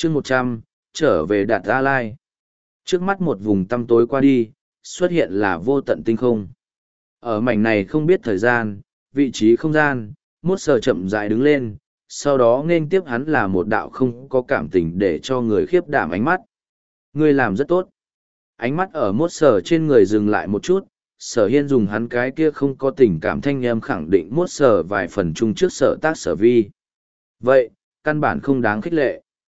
chương 100, trở về Đạt A Lai. Trước mắt một vùng tăm tối qua đi, xuất hiện là vô tận tinh không. Ở mảnh này không biết thời gian, vị trí không gian, mốt sờ chậm rãi đứng lên, sau đó nghênh tiếp hắn là một đạo không có cảm tình để cho người khiếp đảm ánh mắt. Ngươi làm rất tốt. Ánh mắt ở mốt sờ trên người dừng lại một chút, Sở Hiên dùng hắn cái kia không có tình cảm thanh em khẳng định mốt sờ vài phần chung trước sở tác sở vi. Vậy, căn bản không đáng khích lệ.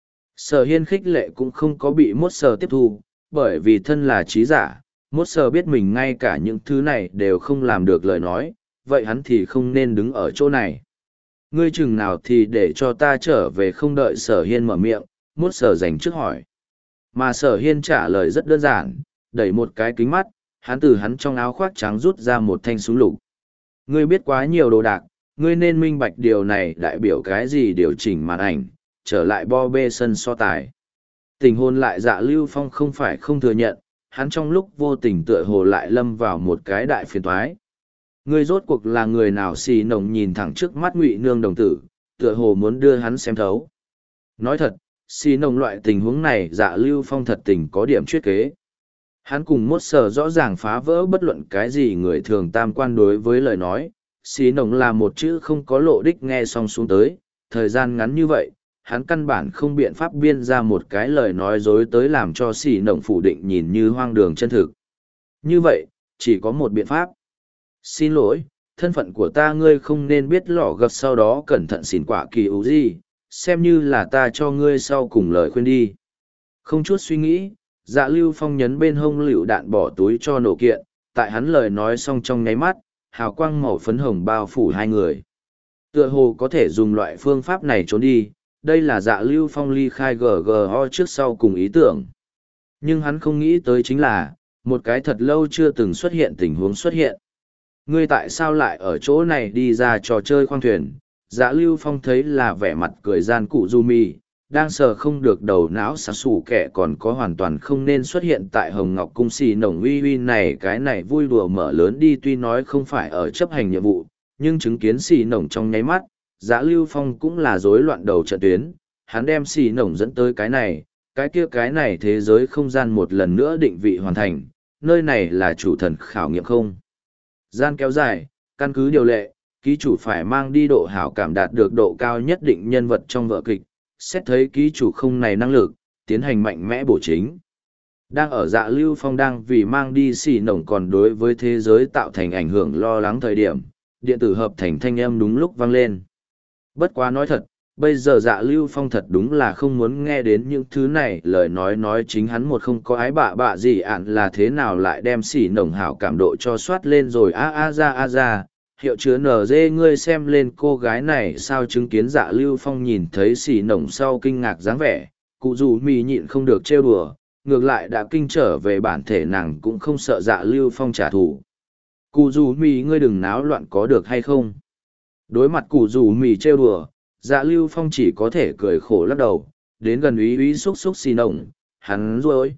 Sở Hiên khích lệ cũng không có bị mốt sờ tiếp thu, bởi vì thân là trí giả, mốt sờ biết mình ngay cả những thứ này đều không làm được lời nói, vậy hắn thì không nên đứng ở chỗ này. Ngươi chừng nào thì để cho ta trở về, không đợi Sở Hiên mở miệng, mốt sờ dành trước hỏi. Mà Sở Hiên trả lời rất đơn giản, đẩy một cái kính mắt, hắn từ hắn trong áo khoác trắng rút ra một thanh súng lục. Ngươi biết quá nhiều đồ đạc, ngươi nên minh bạch điều này đại biểu cái gì, điều chỉnh màn ảnh, trở lại bo bê sân so tài. Tình hôn lại Dạ Lưu Phong không phải không thừa nhận, hắn trong lúc vô tình tựa hồ lại lâm vào một cái đại phiền toái. Ngươi rốt cuộc là người nào? Xì Nồng nhìn thẳng trước mắt Ngụy Nương đồng tử, tựa hồ muốn đưa hắn xem thấu. Nói thật, Xì Nồng loại tình huống này Dạ Lưu Phong thật tình có điểm chuyết kế. Hắn cùng mốt sờ rõ ràng phá vỡ bất luận cái gì người thường tam quan đối với lời nói. Xì Nồng là một chữ không có lộ đích nghe xong xuống tới, thời gian ngắn như vậy, hắn căn bản không biện pháp biên ra một cái lời nói dối tới làm cho Xì Nồng phủ định nhìn như hoang đường chân thực. Như vậy, chỉ có một biện pháp. Xin lỗi, thân phận của ta ngươi không nên biết, lọ gập sau đó cẩn thận xỉn quả kỳ ú gì, xem như là ta cho ngươi sau cùng lời khuyên đi. Không chút suy nghĩ, Dạ Lưu Phong nhấn bên hông lựu đạn bỏ túi cho nổ kiện, tại hắn lời nói xong trong nháy mắt, hào quang màu phấn hồng bao phủ hai người. Tựa hồ có thể dùng loại phương pháp này trốn đi, đây là Dạ Lưu Phong ly khai GGO trước sau cùng ý tưởng. Nhưng hắn không nghĩ tới chính là, một cái thật lâu chưa từng xuất hiện tình huống xuất hiện. Ngươi tại sao lại ở chỗ này đi ra trò chơi khoang thuyền? Dạ Lưu Phong thấy là vẻ mặt cười gian cụ Yumi, đang sờ không được đầu não sá sủ kẻ còn có hoàn toàn không nên xuất hiện tại Hồng Ngọc Cung. Xì Nồng uy uy này, cái này vui đùa mở lớn đi, tuy nói không phải ở chấp hành nhiệm vụ, nhưng chứng kiến Xì Nồng trong nháy mắt, Dạ Lưu Phong cũng là rối loạn đầu trận tuyến, hắn đem Xì Nồng dẫn tới cái này, cái kia cái này thế giới không gian một lần nữa định vị hoàn thành, nơi này là chủ thần khảo nghiệm không gian kéo dài, căn cứ điều lệ, ký chủ phải mang đi độ hảo cảm đạt được độ cao nhất định nhân vật trong vở kịch, xét thấy ký chủ không này năng lực, tiến hành mạnh mẽ bổ chính. Đang ở Dạ Lưu Phong đang vì mang đi Xì Nồng còn đối với thế giới tạo thành ảnh hưởng lo lắng thời điểm, điện tử hợp thành thanh âm đúng lúc vang lên. Bất quá nói thật, bây giờ Dạ Lưu Phong thật đúng là không muốn nghe đến những thứ này, lời nói chính hắn một không có ái bạ gì ạn là thế nào lại đem Xì Nồng hảo cảm độ cho soát lên rồi. A ra, hiệu chứa NG, ngươi xem lên cô gái này sao? Chứng kiến Dạ Lưu Phong nhìn thấy Xì Nồng sau kinh ngạc dáng vẻ, cụ dù mì nhịn không được trêu đùa, ngược lại đã kinh trở về bản thể nàng cũng không sợ Dạ Lưu Phong trả thù. Cụ dù mì, ngươi đừng náo loạn có được hay không? Đối mặt cụ dù mì trêu đùa, Dạ Lưu Phong chỉ có thể cười khổ lắc đầu, đến gần úy xúc Xì Nồng, hắn rồi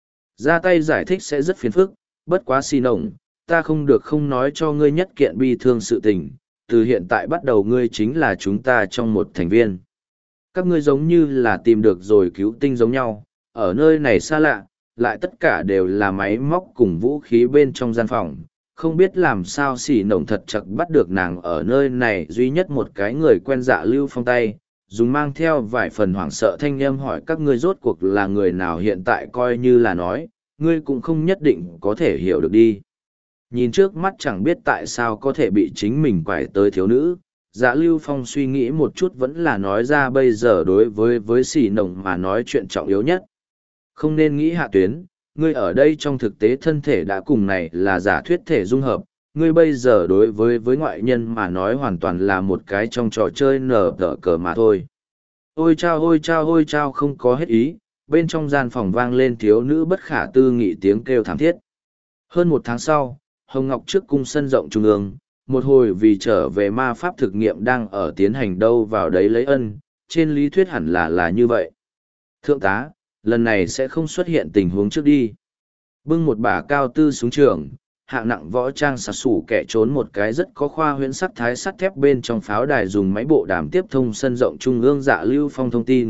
ra tay giải thích sẽ rất phiền phức, bất quá Xì Nồng, ta không được không nói cho ngươi nhất kiện bi thương sự tình, từ hiện tại bắt đầu ngươi chính là chúng ta trong một thành viên. Các ngươi giống như là tìm được rồi cứu tinh giống nhau, ở nơi này xa lạ, lại tất cả đều là máy móc cùng vũ khí bên trong gian phòng. Không biết làm sao Xì Nồng thật chặt bắt được nàng ở nơi này duy nhất một cái người quen. Dạ Lưu Phong tay, dùng mang theo vài phần hoảng sợ thanh âm hỏi các ngươi rốt cuộc là người nào, hiện tại coi như là nói, ngươi cũng không nhất định có thể hiểu được đi. Nhìn trước mắt chẳng biết tại sao có thể bị chính mình quải tới thiếu nữ, Dạ Lưu Phong suy nghĩ một chút vẫn là nói ra bây giờ đối với Xì Nồng mà nói chuyện trọng yếu nhất. Không nên nghĩ hạ tuyến, ngươi ở đây trong thực tế thân thể đã cùng này là giả thuyết thể dung hợp, ngươi bây giờ đối với ngoại nhân mà nói hoàn toàn là một cái trong trò chơi nở tờ cờ mà thôi. Ôi chao không có hết ý, bên trong gian phòng vang lên thiếu nữ bất khả tư nghị tiếng kêu thảm thiết. Hơn một tháng sau, Hồng Ngọc trước cung sân rộng trung ương, một hồi vì trở về ma pháp thực nghiệm đang ở tiến hành đâu vào đấy lấy ân, trên lý thuyết hẳn là như vậy. Thượng tá, lần này sẽ không xuất hiện tình huống trước đi. Bưng một bả cao tư súng trường, hạng nặng võ trang sặc sủ kẻ trốn một cái rất có khoa huyễn sắc thái sắt thép bên trong pháo đài dùng máy bộ đàm tiếp thông sân rộng trung ương. Dạ Lưu Phong thông tin,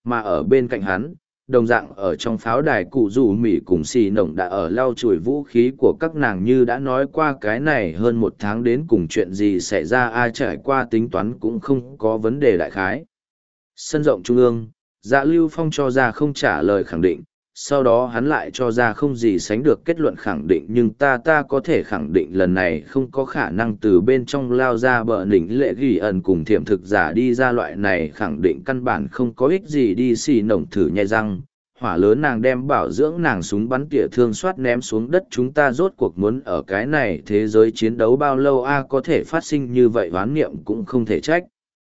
mà ở bên cạnh hắn, đồng dạng ở trong pháo đài cụ rủ mỉ cùng xì nổng đã ở lau chùi vũ khí của các nàng như đã nói qua cái này hơn một tháng đến cùng chuyện gì xảy ra ai trải qua tính toán cũng không có vấn đề đại khái. Sân rộng trung ương, Dạ Lưu Phong cho ra không trả lời khẳng định, sau đó hắn lại cho ra không gì sánh được kết luận khẳng định nhưng ta có thể khẳng định lần này không có khả năng từ bên trong lao ra bờ đỉnh lệ ghi ẩn cùng thiểm thực giả đi ra loại này khẳng định căn bản không có ích gì đi xì nổng thử nhai răng. Hỏa lớn nàng đem bảo dưỡng nàng súng bắn tỉa thương soát ném xuống đất chúng ta rốt cuộc muốn ở cái này thế giới chiến đấu bao lâu có thể phát sinh như vậy oán niệm cũng không thể trách.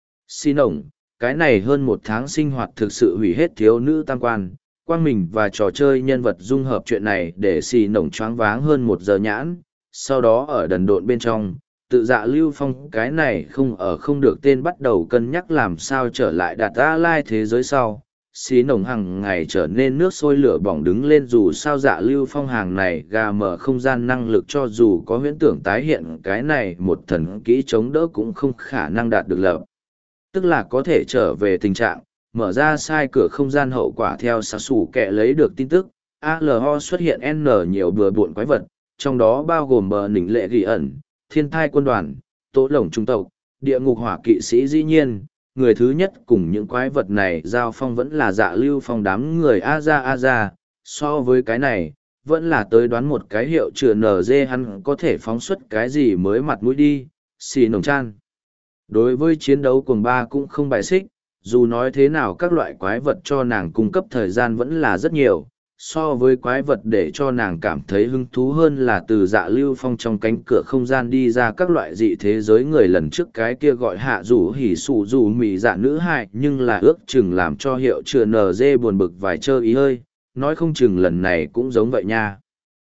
Xì nổng, cái này hơn một tháng sinh hoạt thực sự hủy hết thiếu nữ tam quan. Quang mình và trò chơi nhân vật dung hợp chuyện này để xì nổng choáng váng hơn 1 giờ nhãn, sau đó ở đần độn bên trong, tự Dạ Lưu Phong cái này không được tên bắt đầu cân nhắc làm sao trở lại đạt A Lai thế giới sau. Xì nổng hàng ngày trở nên nước sôi lửa bỏng đứng lên dù sao Dạ Lưu Phong hàng này gà mở không gian năng lực cho dù có huyễn tưởng tái hiện cái này một thần kỹ chống đỡ cũng không khả năng đạt được lập. Tức là có thể trở về tình trạng mở ra sai cửa không gian hậu quả theo xà xù kẹ lấy được tin tức, ALO xuất hiện N nhiều bừa bộn quái vật, trong đó bao gồm bờ nỉnh lệ ghi ẩn, thiên thai quân đoàn, tố lồng trung tộc, địa ngục hỏa kỵ sĩ dĩ nhiên, người thứ nhất cùng những quái vật này giao phong vẫn là Dạ Lưu Phong đám người a ra, so với cái này, vẫn là tới đoán một cái hiệu chữa NG hắn có thể phóng xuất cái gì mới mặt mũi đi, xì nồng chan. Đối với chiến đấu cuồng ba cũng không bài xích, dù nói thế nào các loại quái vật cho nàng cung cấp thời gian vẫn là rất nhiều, so với quái vật để cho nàng cảm thấy hứng thú hơn là từ Dạ Lưu Phong trong cánh cửa không gian đi ra các loại dị thế giới người lần trước cái kia gọi hạ rủ hỉ sủ rủ mì dạ nữ hại nhưng là ước chừng làm cho hiệu chữa NG buồn bực vài chơ ý hơi, nói không chừng lần này cũng giống vậy nha.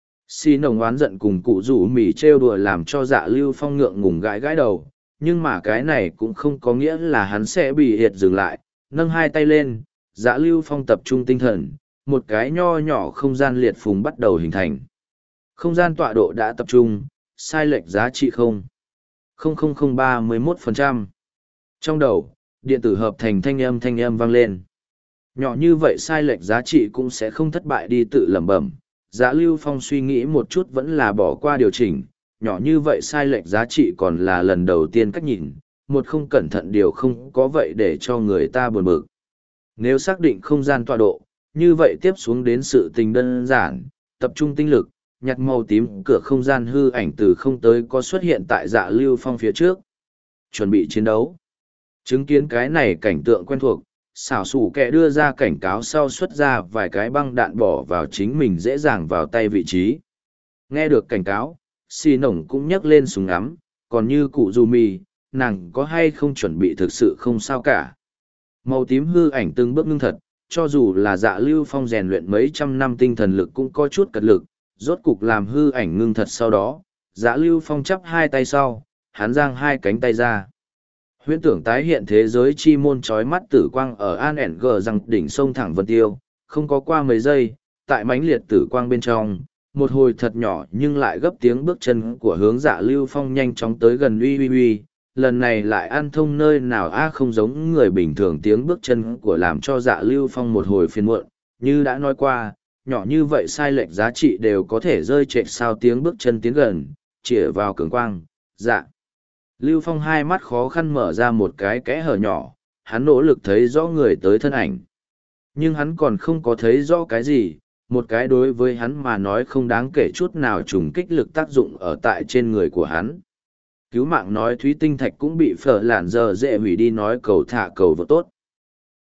Xì nồng oán giận cùng cụ rủ mì trêu đùa làm cho Dạ Lưu Phong ngượng ngùng gãi gãi đầu. Nhưng mà cái này cũng không có nghĩa là hắn sẽ bị hiệt dừng lại, nâng hai tay lên, Dạ Lưu Phong tập trung tinh thần, một cái nho nhỏ không gian liệt phùng bắt đầu hình thành. Không gian tọa độ đã tập trung, sai lệch giá trị 0,0031%. Trong đầu, điện tử hợp thành thanh âm vang lên. Nhỏ như vậy sai lệch giá trị cũng sẽ không thất bại đi tự lẩm bẩm. Dạ Lưu Phong suy nghĩ một chút vẫn là bỏ qua điều chỉnh. Nhỏ như vậy sai lệch giá trị còn là lần đầu tiên cách nhìn, một không cẩn thận điều không có vậy để cho người ta buồn bực. Nếu xác định không gian tọa độ, như vậy tiếp xuống đến sự tình đơn giản, tập trung tinh lực, nhặt màu tím cửa không gian hư ảnh từ không tới có xuất hiện tại Dạ Lưu Phong phía trước. Chuẩn bị chiến đấu. Chứng kiến cái này cảnh tượng quen thuộc, xảo xủ kẻ đưa ra cảnh cáo sau xuất ra vài cái băng đạn bỏ vào chính mình dễ dàng vào tay vị trí. Nghe được cảnh cáo, xì nổng cũng nhấc lên súng ngắm, còn như cụ dù mì, nàng có hay không chuẩn bị thực sự không sao cả. Màu tím hư ảnh từng bước ngưng thật, cho dù là Dạ Lưu Phong rèn luyện mấy trăm năm tinh thần lực cũng có chút cật lực, rốt cục làm hư ảnh ngưng thật sau đó, Dạ Lưu Phong chắp hai tay sau, hắn giang hai cánh tay ra. Huyễn tưởng tái hiện thế giới chi môn chói mắt tử quang ở An ẻn gờ rằng đỉnh sông thẳng vân tiêu, không có qua mấy giây, tại mãnh liệt tử quang bên trong, một hồi thật nhỏ nhưng lại gấp tiếng bước chân của hướng Dạ Lưu Phong nhanh chóng tới gần uy, lần này lại ăn thông nơi nào không giống người bình thường tiếng bước chân của làm cho Dạ Lưu Phong một hồi phiền muộn, như đã nói qua, nhỏ như vậy sai lệch giá trị đều có thể rơi trệch sao tiếng bước chân tiến gần, chĩa vào cường quang, Dạ. Lưu Phong hai mắt khó khăn mở ra một cái kẽ hở nhỏ, hắn nỗ lực thấy rõ người tới thân ảnh. Nhưng hắn còn không có thấy rõ cái gì, một cái đối với hắn mà nói không đáng kể chút nào trùng kích lực tác dụng ở tại trên người của hắn. Cứu mạng nói thúy tinh thạch cũng bị phở lạn giờ dễ hủy đi nói cầu thả cầu vô tốt.